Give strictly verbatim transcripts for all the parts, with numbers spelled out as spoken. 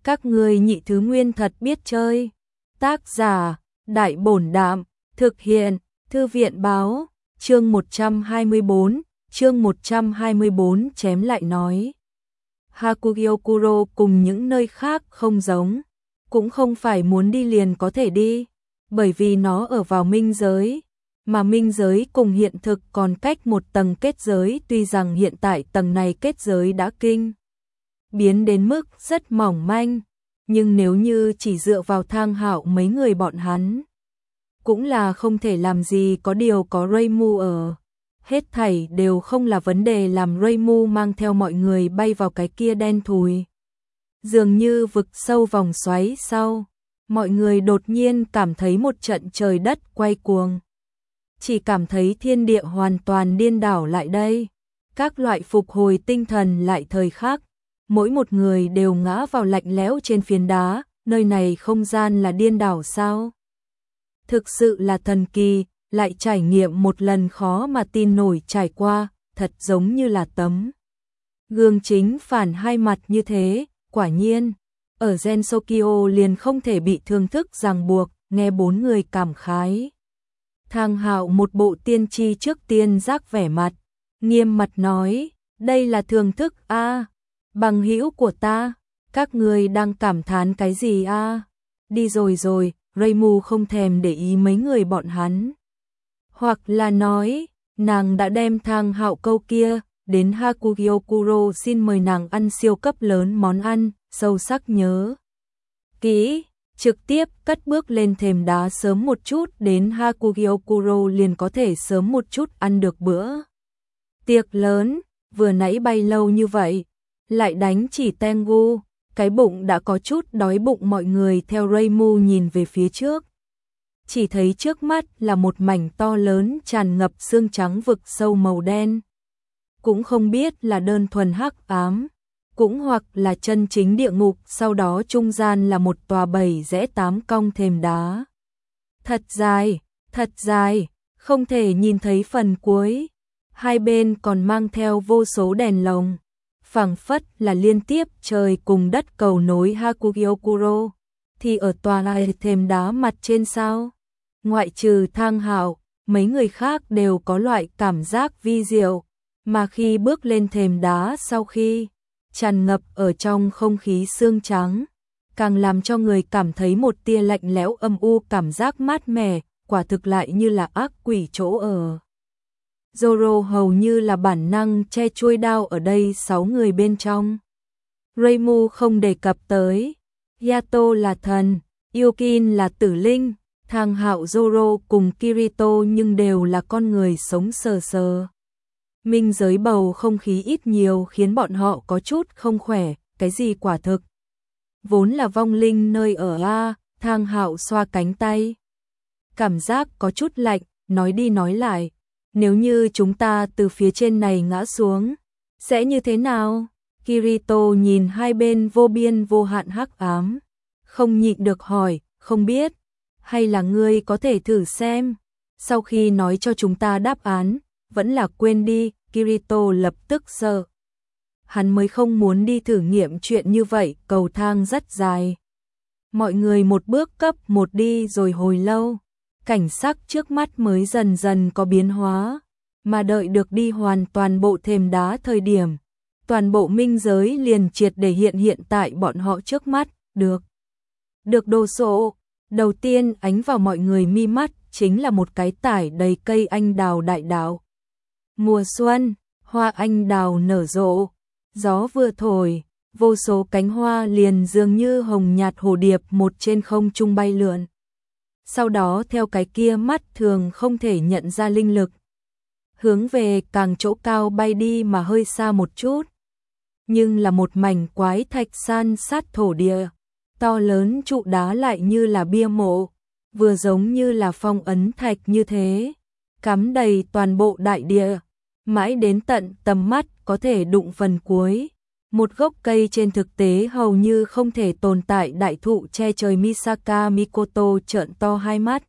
Các ngươi nhị thứ nguyên thật biết chơi. Tác giả, Đại Bổn Đạm, thực hiện, Thư viện Báo, chương một trăm hai mươi bốn, chương một trăm hai mươi bốn chém lại nói. Hakugyokuro cùng những nơi khác không giống, cũng không phải muốn đi liền có thể đi, bởi vì nó ở vào minh giới, mà minh giới cùng hiện thực còn cách một tầng kết giới, tuy rằng hiện tại tầng này kết giới đã kinh biến đến mức rất mỏng manh, nhưng nếu như chỉ dựa vào Thang Hạo mấy người bọn hắn, cũng là không thể làm gì, có điều có Reimu ở. Hết thảy đều không là vấn đề làm Reimu mang theo mọi người bay vào cái kia đen thùi. Dường như vực sâu vòng xoáy sau, mọi người đột nhiên cảm thấy một trận trời đất quay cuồng. Chỉ cảm thấy thiên địa hoàn toàn điên đảo lại đây. Các loại phục hồi tinh thần lại thời khắc, mỗi một người đều ngã vào lạnh lẽo trên phiến đá, nơi này không gian là điên đảo sao? Thực sự là thần kỳ, lại trải nghiệm một lần khó mà tin nổi trải qua, thật giống như là tấm gương chính phản hai mặt như thế, quả nhiên, ở Gensokyo liền không thể bị thương thức ràng buộc, nghe bốn người cảm khái. Thang Hạo một bộ tiên tri trước tiên giác vẻ mặt, nghiêm mặt nói, đây là thường thức a, à, bằng hữu của ta, các người đang cảm thán cái gì a? À? Đi rồi rồi, Reimu không thèm để ý mấy người bọn hắn. Hoặc là nói, nàng đã đem Thang Hạo câu kia, đến Hakugyokuro xin mời nàng ăn siêu cấp lớn món ăn, sâu sắc nhớ kỹ, trực tiếp cất bước lên thềm đá sớm một chút, đến Hakugyokuro liền có thể sớm một chút ăn được bữa tiệc lớn, vừa nãy bay lâu như vậy, lại đánh chỉ Tengu, cái bụng đã có chút đói bụng. Mọi người theo Reimu nhìn về phía trước, chỉ thấy trước mắt là một mảnh to lớn tràn ngập xương trắng vực sâu màu đen. Cũng không biết là đơn thuần hắc ám, cũng hoặc là chân chính địa ngục, sau đó trung gian là một tòa bảy rẽ tám cong thềm đá. Thật dài, thật dài, không thể nhìn thấy phần cuối. Hai bên còn mang theo vô số đèn lồng, phảng phất là liên tiếp trời cùng đất cầu nối Hakugyokuro. Thì ở tòa này thềm đá mặt trên sao? Ngoại trừ Thang Hạo, mấy người khác đều có loại cảm giác vi diệu, mà khi bước lên thềm đá sau khi tràn ngập ở trong không khí xương trắng, càng làm cho người cảm thấy một tia lạnh lẽo âm u, cảm giác mát mẻ, quả thực lại như là ác quỷ chỗ ở. Zoro hầu như là bản năng che chuôi đao ở đây sáu người bên trong. Reimu không đề cập tới, Yato là thần, Yukin là tử linh, Thang Hạo, Zoro cùng Kirito nhưng đều là con người sống sờ sờ. Minh giới bầu không khí ít nhiều khiến bọn họ có chút không khỏe, cái gì quả thực vốn là vong linh nơi ở a. Thang Hạo xoa cánh tay, cảm giác có chút lạnh, nói đi nói lại, nếu như chúng ta từ phía trên này ngã xuống, sẽ như thế nào? Kirito nhìn hai bên vô biên vô hạn hắc ám, không nhịn được hỏi, không biết, hay là ngươi có thể thử xem? Sau khi nói cho chúng ta đáp án, vẫn là quên đi. Kirito lập tức sợ. Hắn mới không muốn đi thử nghiệm chuyện như vậy, cầu thang rất dài. Mọi người một bước cấp một đi rồi hồi lâu, cảnh sắc trước mắt mới dần dần có biến hóa, mà đợi được đi hoàn toàn bộ thềm đá thời điểm, toàn bộ minh giới liền triệt để hiện hiện tại bọn họ trước mắt, được. Được đồ sộ, đầu tiên ánh vào mọi người mi mắt chính là một cái tải đầy cây anh đào đại đạo. Mùa xuân, hoa anh đào nở rộ, gió vừa thổi, vô số cánh hoa liền dường như hồng nhạt hồ điệp một trên không trung bay lượn. Sau đó theo cái kia mắt thường không thể nhận ra linh lực, hướng về càng chỗ cao bay đi, mà hơi xa một chút, nhưng là một mảnh quái thạch san sát thổ địa, to lớn trụ đá lại như là bia mộ, vừa giống như là phong ấn thạch như thế, cắm đầy toàn bộ đại địa, mãi đến tận tầm mắt có thể đụng phần cuối. Một gốc cây trên thực tế hầu như không thể tồn tại đại thụ che trời. Misaka Mikoto trợn to hai mắt,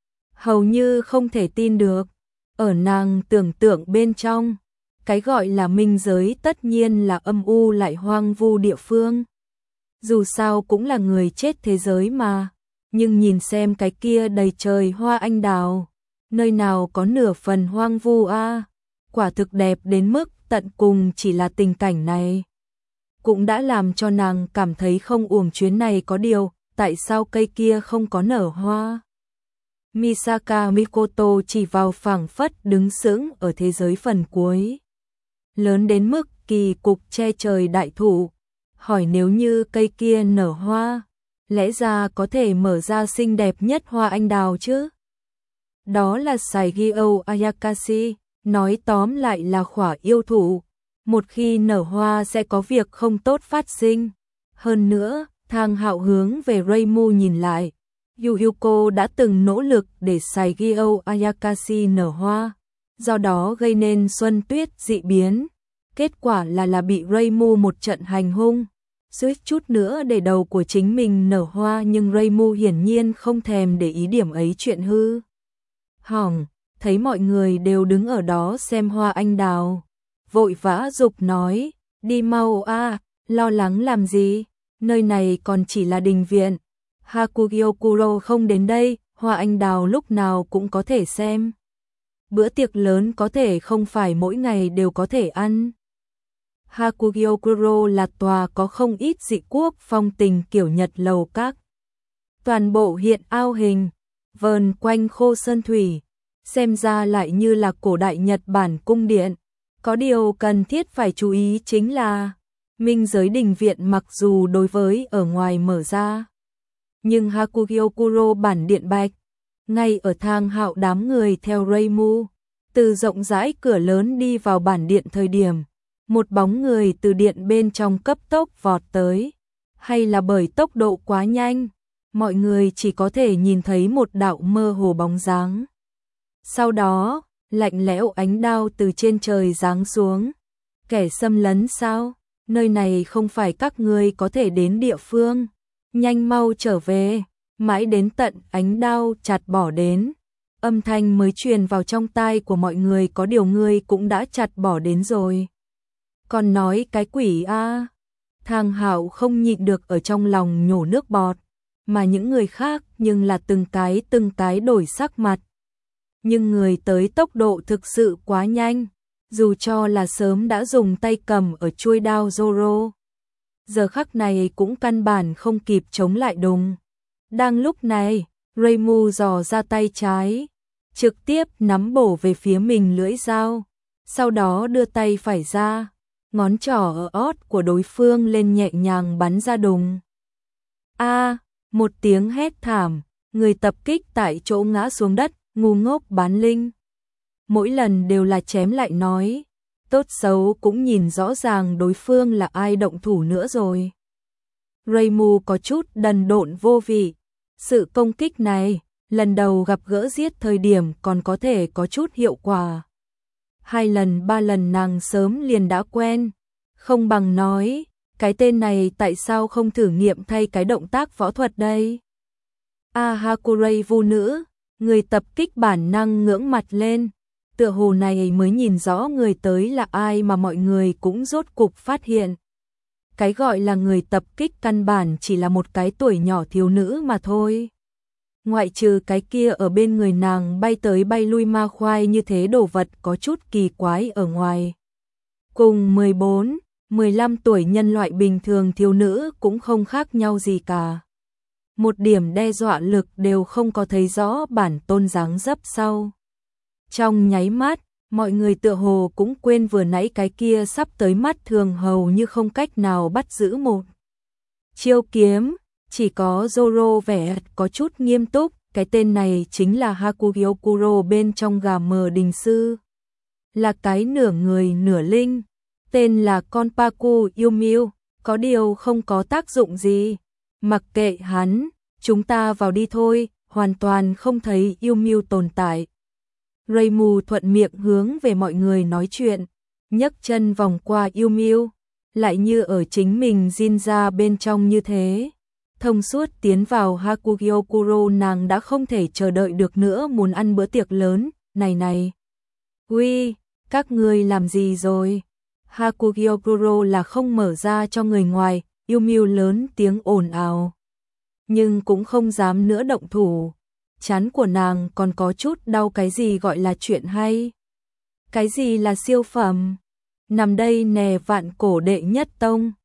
hầu như không thể tin được. Ở nàng tưởng tượng bên trong, cái gọi là minh giới tất nhiên là âm u lại hoang vu địa phương. Dù sao cũng là người chết thế giới mà. Nhưng nhìn xem cái kia đầy trời hoa anh đào, nơi nào có nửa phần hoang vu a, quả thực đẹp đến mức tận cùng. Chỉ là tình cảnh này cũng đã làm cho nàng cảm thấy không uổng chuyến này. Có điều, tại sao cây kia không có nở hoa? Misaka Mikoto chỉ vào phảng phất đứng sững ở thế giới phần cuối, lớn đến mức kỳ cục che trời đại thụ, hỏi nếu như cây kia nở hoa, lẽ ra có thể mở ra xinh đẹp nhất hoa anh đào chứ? Đó là Saigyo Ayakashi, nói tóm lại là khỏa yêu thụ, một khi nở hoa sẽ có việc không tốt phát sinh. Hơn nữa, Thang Hạo hướng về Reimu nhìn lại, Yuyuko đã từng nỗ lực để Saigyo Ayakashi nở hoa, do đó gây nên xuân tuyết dị biến. Kết quả là là bị Reimu một trận hành hung, suýt chút nữa để đầu của chính mình nở hoa, nhưng Reimu hiển nhiên không thèm để ý điểm ấy chuyện hư hỏng. Thấy mọi người đều đứng ở đó xem hoa anh đào, vội vã giục nói, đi mau a, lo lắng làm gì, nơi này còn chỉ là đình viện. Hakugyokuro không đến đây, hoa anh đào lúc nào cũng có thể xem. Bữa tiệc lớn có thể không phải mỗi ngày đều có thể ăn. Hakugyokuro là tòa có không ít dị quốc phong tình kiểu Nhật lầu các. Toàn bộ hiện ao hình, vờn quanh khô sơn thủy, xem ra lại như là cổ đại Nhật Bản cung điện. Có điều cần thiết phải chú ý chính là, minh giới đình viện mặc dù đối với ở ngoài mở ra, nhưng Hakugyokuro bản điện bạch, ngay ở Thang Hạo đám người theo Reimu, từ rộng rãi cửa lớn đi vào bản điện thời điểm, một bóng người từ điện bên trong cấp tốc vọt tới, hay là bởi tốc độ quá nhanh, mọi người chỉ có thể nhìn thấy một đạo mơ hồ bóng dáng. Sau đó, lạnh lẽo ánh đao từ trên trời giáng xuống. Kẻ xâm lấn sao? Nơi này không phải các ngươi có thể đến địa phương. Nhanh mau trở về. Mãi đến tận ánh đao chặt bỏ đến, âm thanh mới truyền vào trong tai của mọi người, có điều ngươi cũng đã chặt bỏ đến rồi. Còn nói cái quỷ a. Thang Hạo không nhịn được ở trong lòng nhổ nước bọt, mà những người khác nhưng là từng cái từng cái đổi sắc mặt. Nhưng người tới tốc độ thực sự quá nhanh, dù cho là sớm đã dùng tay cầm ở chuôi đao Zoro, giờ khắc này cũng căn bản không kịp chống lại đùng. Đang lúc này, Reimu dò ra tay trái, trực tiếp nắm bổ về phía mình lưỡi dao, sau đó đưa tay phải ra, ngón trỏ ở ót của đối phương lên nhẹ nhàng bắn ra đùng. A, một tiếng hét thảm, người tập kích tại chỗ ngã xuống đất, ngu ngốc bán linh. Mỗi lần đều là chém lại nói, tốt xấu cũng nhìn rõ ràng đối phương là ai động thủ nữa rồi. Reimu có chút đần độn vô vị. Sự công kích này, lần đầu gặp gỡ giết thời điểm còn có thể có chút hiệu quả. Hai lần ba lần nàng sớm liền đã quen, không bằng nói, cái tên này tại sao không thử nghiệm thay cái động tác võ thuật đây? A Hakurei vu nữ, người tập kích bản năng ngưỡng mặt lên, tựa hồ này mới nhìn rõ người tới là ai, mà mọi người cũng rốt cục phát hiện. Cái gọi là người tập kích căn bản chỉ là một cái tuổi nhỏ thiếu nữ mà thôi. Ngoại trừ cái kia ở bên người nàng bay tới bay lui ma khoai như thế đồ vật có chút kỳ quái ở ngoài. Cùng mười bốn, mười lăm tuổi nhân loại bình thường thiếu nữ cũng không khác nhau gì cả. Một điểm đe dọa lực đều không có, thấy rõ bản tôn dáng dấp sau. Trong nháy mắt, mọi người tựa hồ cũng quên vừa nãy cái kia sắp tới mắt thường hầu như không cách nào bắt giữ một chiêu kiếm, chỉ có Zoro vẻ có chút nghiêm túc, cái tên này chính là Hakugyokuro bên trong gà mờ đình sư. Là cái nửa người nửa linh, tên là Konpaku Yumiu, có điều không có tác dụng gì. Mặc kệ hắn, chúng ta vào đi thôi, hoàn toàn không thấy Yumiu tồn tại. Reimu thuận miệng hướng về mọi người nói chuyện, nhấc chân vòng qua Yumiu, lại như ở chính mình Jin ra bên trong như thế. Thông suốt tiến vào Hakugyokuro, nàng đã không thể chờ đợi được nữa, muốn ăn bữa tiệc lớn, này này. Ui, các ngươi làm gì rồi? Hakugyokuro là không mở ra cho người ngoài, Yêu Mưu lớn tiếng ồn ào, nhưng cũng không dám nữa động thủ. Trán của nàng còn có chút đau. Cái gì gọi là chuyện hay? Cái gì là siêu phẩm? Nằm đây nè, vạn cổ đệ nhất tông,